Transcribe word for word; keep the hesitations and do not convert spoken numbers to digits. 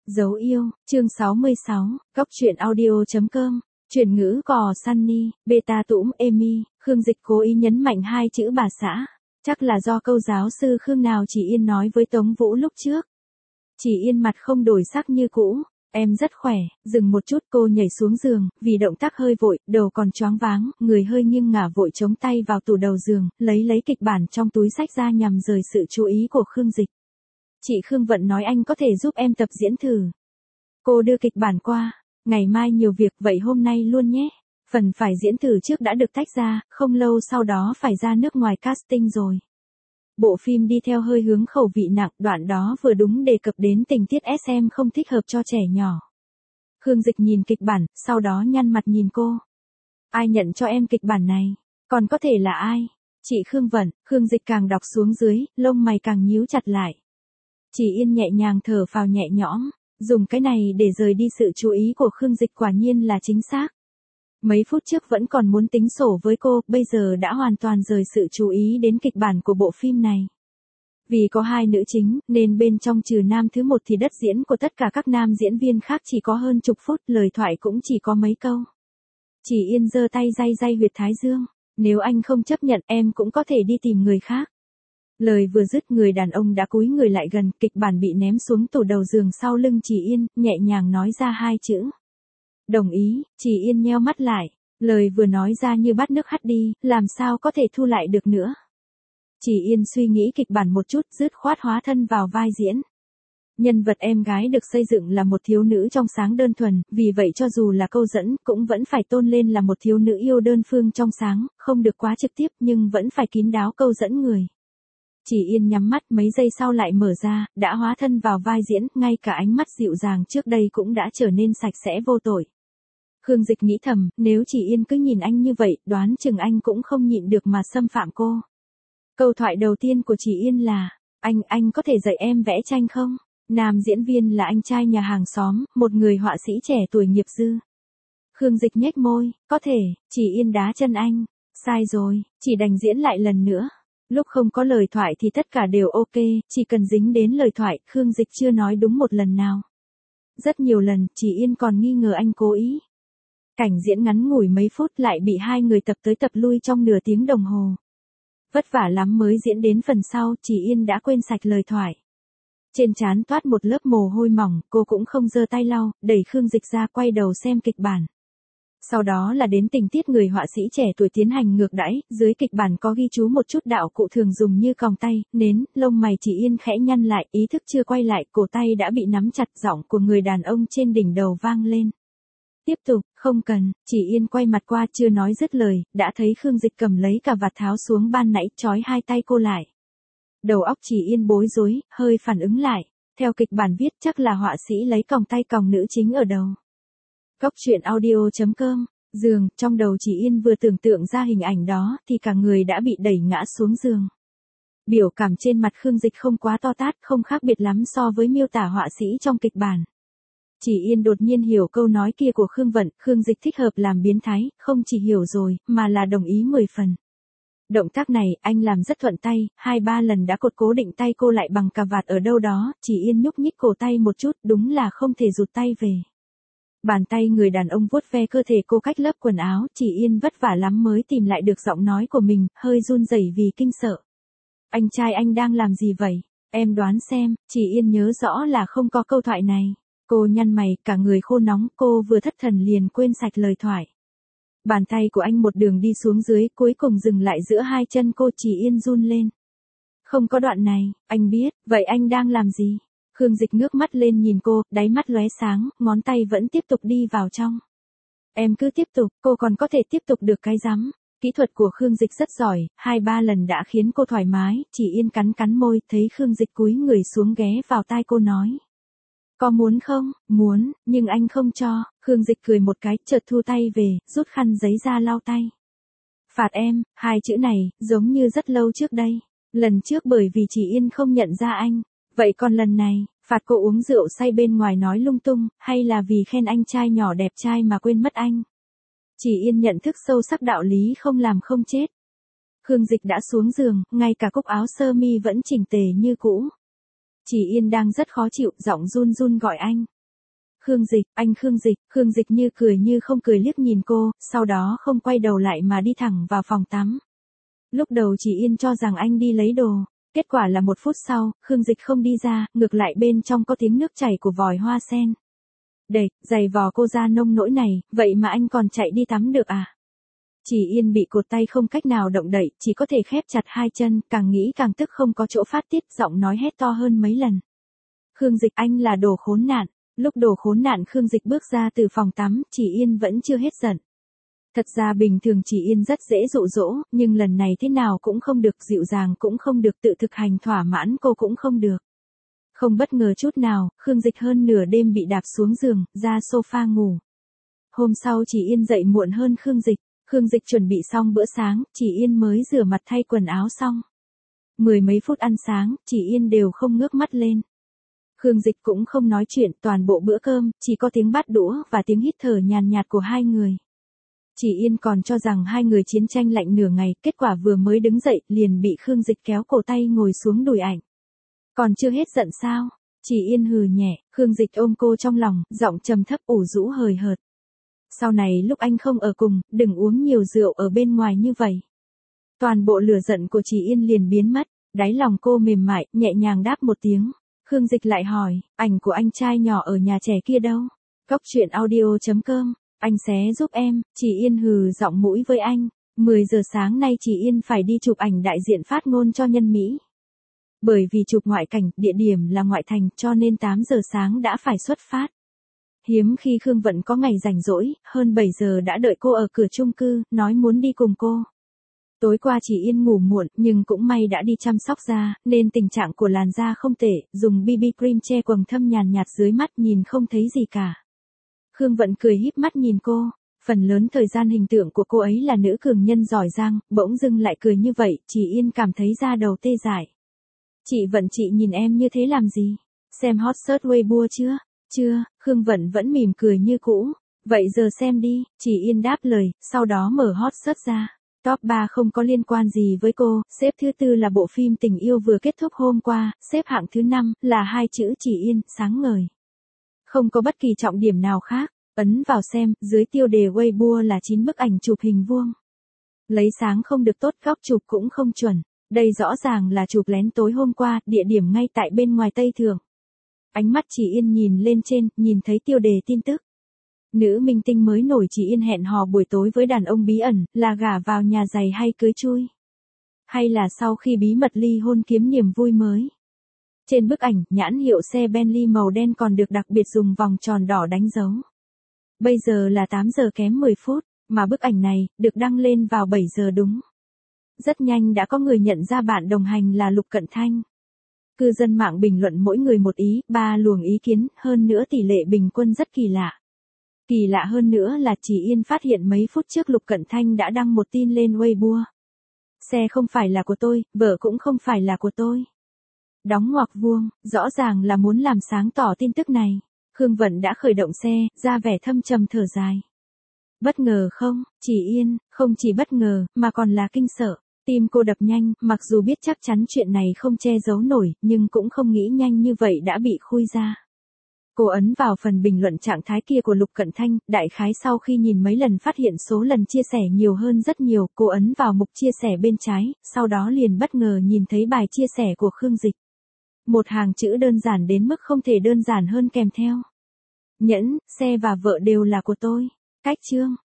Dấu yêu, chương sáu mươi sáu, góc truyện audio.com, chuyển ngữ cò Sunny, beta tũm Amy, Khương Dịch cố ý nhấn mạnh hai chữ bà xã. Chắc là do câu giáo sư Khương nào chỉ Yên nói với Tống Vũ lúc trước. Chỉ Yên mặt không đổi sắc như cũ. Em rất khỏe, dừng một chút cô nhảy xuống giường, vì động tác hơi vội, đầu còn choáng váng, người hơi nghiêng ngả vội chống tay vào tủ đầu giường, lấy lấy kịch bản trong túi sách ra nhằm rời sự chú ý của Khương Dịch. Chị Khương Vận nói anh có thể giúp em tập diễn thử. Cô đưa kịch bản qua, ngày mai nhiều việc vậy hôm nay luôn nhé. Phần phải diễn thử trước đã được tách ra, không lâu sau đó phải ra nước ngoài casting rồi. Bộ phim đi theo hơi hướng khẩu vị nặng, đoạn đó vừa đúng đề cập đến tình tiết ét em không thích hợp cho trẻ nhỏ. Khương Dịch nhìn kịch bản, sau đó nhăn mặt nhìn cô. Ai nhận cho em kịch bản này? Còn có thể là ai? Chị Khương Vận. Khương Dịch càng đọc xuống dưới, lông mày càng nhíu chặt lại. Chỉ Yên nhẹ nhàng thở phào nhẹ nhõm, dùng cái này để rời đi sự chú ý của Khương Dịch quả nhiên là chính xác. Mấy phút trước vẫn còn muốn tính sổ với cô, bây giờ đã hoàn toàn rời sự chú ý đến kịch bản của bộ phim này. Vì có hai nữ chính, nên bên trong trừ nam thứ một thì đất diễn của tất cả các nam diễn viên khác chỉ có hơn chục phút, lời thoại cũng chỉ có mấy câu. Chỉ Yên giơ tay day day huyệt thái dương, nếu anh không chấp nhận em cũng có thể đi tìm người khác. Lời vừa dứt người đàn ông đã cúi người lại gần, kịch bản bị ném xuống tủ đầu giường sau lưng Chỉ Yên, nhẹ nhàng nói ra hai chữ. Đồng ý. Chỉ Yên nheo mắt lại, lời vừa nói ra như bát nước hắt đi, làm sao có thể thu lại được nữa. Chỉ Yên suy nghĩ kịch bản một chút, dứt khoát hóa thân vào vai diễn. Nhân vật em gái được xây dựng là một thiếu nữ trong sáng đơn thuần, vì vậy cho dù là câu dẫn, cũng vẫn phải tôn lên là một thiếu nữ yêu đơn phương trong sáng, không được quá trực tiếp nhưng vẫn phải kín đáo câu dẫn người. Chỉ Yên nhắm mắt mấy giây sau lại mở ra, đã hóa thân vào vai diễn, ngay cả ánh mắt dịu dàng trước đây cũng đã trở nên sạch sẽ vô tội. Khương Dịch nghĩ thầm, nếu Chỉ Yên cứ nhìn anh như vậy, đoán chừng anh cũng không nhịn được mà xâm phạm cô. Câu thoại đầu tiên của Chỉ Yên là, anh, anh có thể dạy em vẽ tranh không? Nam diễn viên là anh trai nhà hàng xóm, một người họa sĩ trẻ tuổi nghiệp dư. Khương Dịch nhếch môi, có thể. Chỉ Yên đá chân anh. Sai rồi, chỉ đành diễn lại lần nữa. Lúc không có lời thoại thì tất cả đều ok, chỉ cần dính đến lời thoại, Khương Dịch chưa nói đúng một lần nào. Rất nhiều lần, Chỉ Yên còn nghi ngờ anh cố ý. Cảnh diễn ngắn ngủi mấy phút lại bị hai người tập tới tập lui trong nửa tiếng đồng hồ. Vất vả lắm mới diễn đến phần sau, Chỉ Yên đã quên sạch lời thoại. Trên trán toát một lớp mồ hôi mỏng, cô cũng không giơ tay lau, đẩy Khương Dịch ra quay đầu xem kịch bản. Sau đó là đến tình tiết người họa sĩ trẻ tuổi tiến hành ngược đãi, dưới kịch bản có ghi chú một chút đạo cụ thường dùng như còng tay, nến, lông mày Chỉ Yên khẽ nhăn lại, ý thức chưa quay lại, cổ tay đã bị nắm chặt, giọng của người đàn ông trên đỉnh đầu vang lên. Tiếp tục, không cần. Chỉ Yên quay mặt qua chưa nói dứt lời, đã thấy Khương Dịch cầm lấy cà vạt tháo xuống ban nãy, trói hai tay cô lại. Đầu óc Chỉ Yên bối rối, hơi phản ứng lại. Theo kịch bản viết chắc là họa sĩ lấy còng tay còng nữ chính ở đầu. Góc truyện audio.com, giường, trong đầu Chỉ Yên vừa tưởng tượng ra hình ảnh đó thì cả người đã bị đẩy ngã xuống giường. Biểu cảm trên mặt Khương Dịch không quá to tát, không khác biệt lắm so với miêu tả họa sĩ trong kịch bản. Chỉ Yên đột nhiên hiểu câu nói kia của Khương Vận, Khương Dịch thích hợp làm biến thái, không chỉ hiểu rồi, mà là đồng ý mười phần. Động tác này, anh làm rất thuận tay, hai ba lần đã cột cố định tay cô lại bằng cà vạt ở đâu đó, Chỉ Yên nhúc nhích cổ tay một chút, đúng là không thể rụt tay về. Bàn tay người đàn ông vuốt ve cơ thể cô cách lớp quần áo, Chỉ Yên vất vả lắm mới tìm lại được giọng nói của mình, hơi run rẩy vì kinh sợ. Anh trai anh đang làm gì vậy? Em đoán xem. Chỉ Yên nhớ rõ là không có câu thoại này. Cô nhăn mày, cả người khô nóng, cô vừa thất thần liền quên sạch lời thoại. Bàn tay của anh một đường đi xuống dưới, cuối cùng dừng lại giữa hai chân cô. Chỉ Yên run lên. Không có đoạn này, anh biết, vậy anh đang làm gì? Khương Dịch ngước mắt lên nhìn cô, đáy mắt lóe sáng, ngón tay vẫn tiếp tục đi vào trong. Em cứ tiếp tục, cô còn có thể tiếp tục được cái rắm. Kỹ thuật của Khương Dịch rất giỏi, hai ba lần đã khiến cô thoải mái, Chỉ Yên cắn cắn môi, thấy Khương Dịch cúi người xuống ghé vào tai cô nói. Có muốn không? Muốn, nhưng anh không cho. Khương Dịch cười một cái, chợt thu tay về, rút khăn giấy ra lau tay. Phạt em, hai chữ này, giống như rất lâu trước đây. Lần trước bởi vì Chỉ Yên không nhận ra anh. Vậy còn lần này, phạt cô uống rượu say bên ngoài nói lung tung, hay là vì khen anh trai nhỏ đẹp trai mà quên mất anh? Chỉ Yên nhận thức sâu sắc đạo lý không làm không chết. Khương Dịch đã xuống giường, ngay cả cúc áo sơ mi vẫn chỉnh tề như cũ. Chỉ Yên đang rất khó chịu, giọng run run gọi anh. Khương Dịch, anh Khương Dịch, Khương Dịch như cười như không cười liếc nhìn cô, sau đó không quay đầu lại mà đi thẳng vào phòng tắm. Lúc đầu chị Yên cho rằng anh đi lấy đồ, kết quả là một phút sau, Khương Dịch không đi ra, ngược lại bên trong có tiếng nước chảy của vòi hoa sen. Đẩy, giày vò cô ra nông nỗi này, vậy mà anh còn chạy đi tắm được à? Chị Yên bị cột tay không cách nào động đậy, chỉ có thể khép chặt hai chân, càng nghĩ càng tức không có chỗ phát tiết, giọng nói hét to hơn mấy lần. Khương Dịch, anh là đồ khốn nạn. Lúc đồ khốn nạn Khương Dịch bước ra từ phòng tắm, chị Yên vẫn chưa hết giận. Thật ra bình thường chị Yên rất dễ dụ dỗ, nhưng lần này thế nào cũng không được, dịu dàng cũng không được, tự thực hành thỏa mãn cô cũng không được. Không bất ngờ chút nào, Khương Dịch hơn nửa đêm bị đạp xuống giường, ra sofa ngủ. Hôm sau chị Yên dậy muộn hơn Khương Dịch, Khương Dịch chuẩn bị xong bữa sáng, chị Yên mới rửa mặt thay quần áo xong. Mười mấy phút ăn sáng, chị Yên đều không ngước mắt lên. Khương Dịch cũng không nói chuyện, toàn bộ bữa cơm, chỉ có tiếng bát đũa và tiếng hít thở nhàn nhạt của hai người. Chị Yên còn cho rằng hai người chiến tranh lạnh nửa ngày, kết quả vừa mới đứng dậy, liền bị Khương Dịch kéo cổ tay ngồi xuống đùi ảnh. Còn chưa hết giận sao? Chị Yên hừ nhẹ, Khương Dịch ôm cô trong lòng, giọng trầm thấp ủ rũ hời hợt. Sau này lúc anh không ở cùng, đừng uống nhiều rượu ở bên ngoài như vậy. Toàn bộ lửa giận của chị Yên liền biến mất, đáy lòng cô mềm mại, nhẹ nhàng đáp một tiếng. Khương Dịch lại hỏi, ảnh của anh trai nhỏ ở nhà trẻ kia đâu? Cóc truyện audio chấm com, anh xé giúp em, chị Yên hừ giọng mũi với anh. mười giờ sáng nay chị Yên phải đi chụp ảnh đại diện phát ngôn cho Nhân Mỹ. Bởi vì chụp ngoại cảnh, địa điểm là ngoại thành, cho nên tám giờ sáng đã phải xuất phát. Hiếm khi Khương Vận có ngày rảnh rỗi, hơn bảy giờ đã đợi cô ở cửa chung cư, nói muốn đi cùng cô. Tối qua chị Yên ngủ muộn, nhưng cũng may đã đi chăm sóc da, nên tình trạng của làn da không tệ, dùng bê bê cream che quầng thâm nhàn nhạt dưới mắt nhìn không thấy gì cả. Khương Vận cười híp mắt nhìn cô, phần lớn thời gian hình tượng của cô ấy là nữ cường nhân giỏi giang, bỗng dưng lại cười như vậy, chị Yên cảm thấy da đầu tê dại. Chị Vận, chị nhìn em như thế làm gì? Xem hot search Weibo chưa? Chưa, Khương Vận vẫn mỉm cười như cũ. Vậy giờ xem đi, chị Yên đáp lời, sau đó mở hot search ra. Top ba không có liên quan gì với cô, xếp thứ tư là bộ phim tình yêu vừa kết thúc hôm qua, xếp hạng thứ năm là hai chữ chị Yên, sáng ngời. Không có bất kỳ trọng điểm nào khác, ấn vào xem, dưới tiêu đề Weibo là chín bức ảnh chụp hình vuông. Lấy sáng không được tốt, góc chụp cũng không chuẩn. Đây rõ ràng là chụp lén tối hôm qua, địa điểm ngay tại bên ngoài Tây Thượng. Ánh mắt chị Yên nhìn lên trên, nhìn thấy tiêu đề tin tức. Nữ minh tinh mới nổi chị Yên hẹn hò buổi tối với đàn ông bí ẩn, là gả vào nhà giày hay cưới chui? Hay là sau khi bí mật ly hôn kiếm niềm vui mới? Trên bức ảnh, nhãn hiệu xe Bentley màu đen còn được đặc biệt dùng vòng tròn đỏ đánh dấu. Bây giờ là tám giờ kém mười phút, mà bức ảnh này, được đăng lên vào bảy giờ đúng. Rất nhanh đã có người nhận ra bạn đồng hành là Lục Cận Thanh. Cư dân mạng bình luận mỗi người một ý, ba luồng ý kiến, hơn nữa tỷ lệ bình quân rất kỳ lạ. Kỳ lạ hơn nữa là chị Yên phát hiện mấy phút trước Lục Cận Thanh đã đăng một tin lên Weibo. Xe không phải là của tôi, vợ cũng không phải là của tôi. Đóng ngoặc vuông, rõ ràng là muốn làm sáng tỏ tin tức này. Khương Vận đã khởi động xe, ra vẻ thâm trầm thở dài. Bất ngờ không, chị Yên, không chỉ bất ngờ, mà còn là kinh sợ. Tim cô đập nhanh, mặc dù biết chắc chắn chuyện này không che giấu nổi, nhưng cũng không nghĩ nhanh như vậy đã bị khui ra. Cô ấn vào phần bình luận trạng thái kia của Lục Cận Thanh, đại khái sau khi nhìn mấy lần phát hiện số lần chia sẻ nhiều hơn rất nhiều, cô ấn vào mục chia sẻ bên trái, sau đó liền bất ngờ nhìn thấy bài chia sẻ của Khương Dịch. Một hàng chữ đơn giản đến mức không thể đơn giản hơn kèm theo. Nhẫn, xe và vợ đều là của tôi. Cách chương.